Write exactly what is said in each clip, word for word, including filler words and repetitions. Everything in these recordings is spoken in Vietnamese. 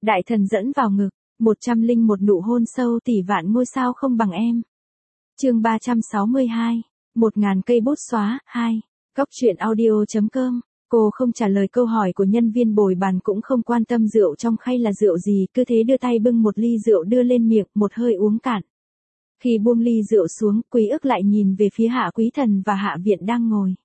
Đại thần dẫn vào ngực, một trăm linh một nụ hôn sâu tỷ vạn ngôi sao không bằng em. Chương ba trăm sáu mươi hai, một ngàn cây bút xóa, hai. Góc truyện audio chấm com. Cô không trả lời câu hỏi của nhân viên bồi bàn cũng không quan tâm rượu trong khay là rượu gì, cứ thế đưa tay bưng một ly rượu đưa lên miệng, một hơi uống cạn. Khi buông ly rượu xuống, Quý Ức lại nhìn về phía Hạ Quý Thần và Hạ Viện đang ngồi.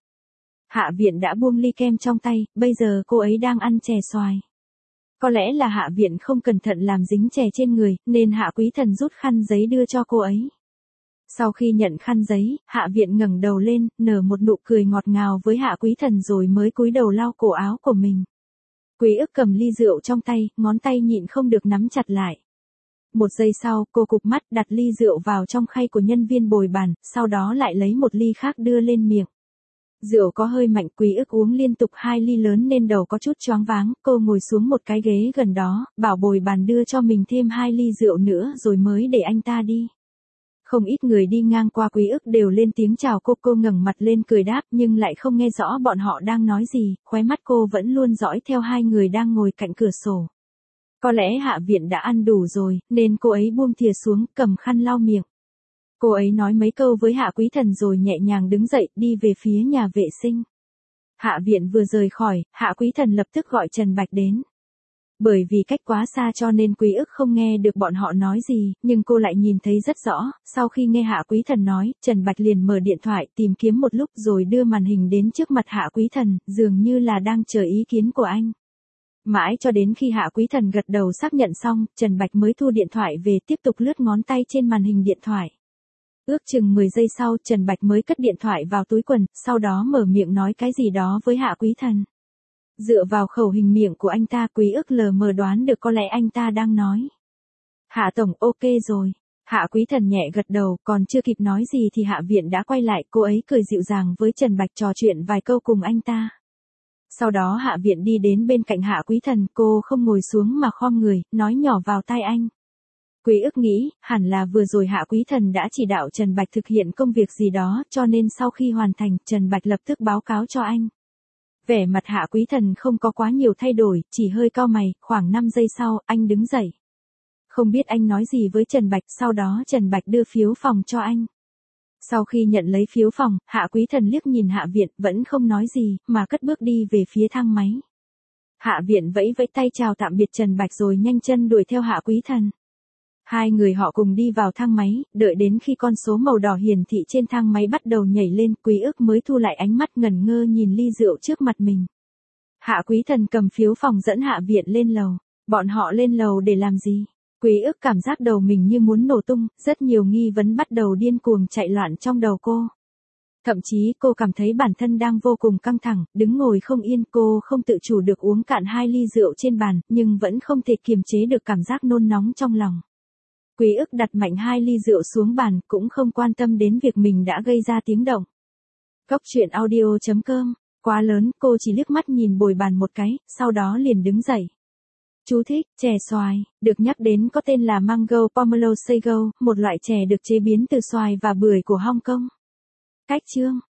Hạ Viện đã buông ly kem trong tay, bây giờ cô ấy đang ăn chè xoài. Có lẽ là Hạ Viện không cẩn thận làm dính chè trên người, nên Hạ Quý Thần rút khăn giấy đưa cho cô ấy. Sau khi nhận khăn giấy, Hạ Viện ngẩng đầu lên, nở một nụ cười ngọt ngào với Hạ Quý Thần rồi mới cúi đầu lau cổ áo của mình. Quý Ức cầm ly rượu trong tay, ngón tay nhịn không được nắm chặt lại. Một giây sau, cô cụp mắt đặt ly rượu vào trong khay của nhân viên bồi bàn, sau đó lại lấy một ly khác đưa lên miệng. Rượu có hơi mạnh, Quý Ức uống liên tục hai ly lớn nên đầu có chút choáng váng, cô ngồi xuống một cái ghế gần đó, bảo bồi bàn đưa cho mình thêm hai ly rượu nữa rồi mới để anh ta đi. Không ít người đi ngang qua Quý Ức đều lên tiếng chào cô, cô ngẩng mặt lên cười đáp nhưng lại không nghe rõ bọn họ đang nói gì, khóe mắt cô vẫn luôn dõi theo hai người đang ngồi cạnh cửa sổ. Có lẽ Hạ Viện đã ăn đủ rồi, nên cô ấy buông thìa xuống, cầm khăn lau miệng. Cô ấy nói mấy câu với Hạ Quý Thần rồi nhẹ nhàng đứng dậy, đi về phía nhà vệ sinh. Hạ Viện vừa rời khỏi, Hạ Quý Thần lập tức gọi Trần Bạch đến. Bởi vì cách quá xa cho nên Quý Ức không nghe được bọn họ nói gì, nhưng cô lại nhìn thấy rất rõ, sau khi nghe Hạ Quý Thần nói, Trần Bạch liền mở điện thoại tìm kiếm một lúc rồi đưa màn hình đến trước mặt Hạ Quý Thần, dường như là đang chờ ý kiến của anh. Mãi cho đến khi Hạ Quý Thần gật đầu xác nhận xong, Trần Bạch mới thu điện thoại về tiếp tục lướt ngón tay trên màn hình điện thoại. Ước chừng mười giây sau, Trần Bạch mới cất điện thoại vào túi quần, sau đó mở miệng nói cái gì đó với Hạ Quý Thần. Dựa vào khẩu hình miệng của anh ta, Quý Ức lờ mờ đoán được có lẽ anh ta đang nói: Hạ Tổng, ok rồi. Hạ Quý Thần nhẹ gật đầu, còn chưa kịp nói gì thì Hạ Viện đã quay lại, cô ấy cười dịu dàng với Trần Bạch trò chuyện vài câu cùng anh ta. Sau đó Hạ Viện đi đến bên cạnh Hạ Quý Thần, cô không ngồi xuống mà khom người, nói nhỏ vào tai anh. Quý Ức nghĩ, hẳn là vừa rồi Hạ Quý Thần đã chỉ đạo Trần Bạch thực hiện công việc gì đó, cho nên sau khi hoàn thành, Trần Bạch lập tức báo cáo cho anh. Vẻ mặt Hạ Quý Thần không có quá nhiều thay đổi, chỉ hơi cau mày, khoảng năm giây sau, anh đứng dậy. Không biết anh nói gì với Trần Bạch, sau đó Trần Bạch đưa phiếu phòng cho anh. Sau khi nhận lấy phiếu phòng, Hạ Quý Thần liếc nhìn Hạ Viện, vẫn không nói gì, mà cất bước đi về phía thang máy. Hạ Viện vẫy vẫy tay chào tạm biệt Trần Bạch rồi nhanh chân đuổi theo Hạ Quý Thần. Hai người họ cùng đi vào thang máy, đợi đến khi con số màu đỏ hiển thị trên thang máy bắt đầu nhảy lên, Quý Ức mới thu lại ánh mắt ngẩn ngơ nhìn ly rượu trước mặt mình. Hạ Quý Thần cầm phiếu phòng dẫn Hạ Viện lên lầu. Bọn họ lên lầu để làm gì? Quý Ức cảm giác đầu mình như muốn nổ tung, rất nhiều nghi vấn bắt đầu điên cuồng chạy loạn trong đầu cô. Thậm chí cô cảm thấy bản thân đang vô cùng căng thẳng, đứng ngồi không yên, cô không tự chủ được uống cạn hai ly rượu trên bàn, nhưng vẫn không thể kiềm chế được cảm giác nôn nóng trong lòng. Quý Ức đặt mạnh hai ly rượu xuống bàn, cũng không quan tâm đến việc mình đã gây ra tiếng động. Góc truyện audio chấm com. Quá lớn, cô chỉ liếc mắt nhìn bồi bàn một cái, sau đó liền đứng dậy. Chú thích, chè xoài, được nhắc đến có tên là Mango Pomelo Sago, một loại chè được chế biến từ xoài và bưởi của Hong Kong. Cách chương.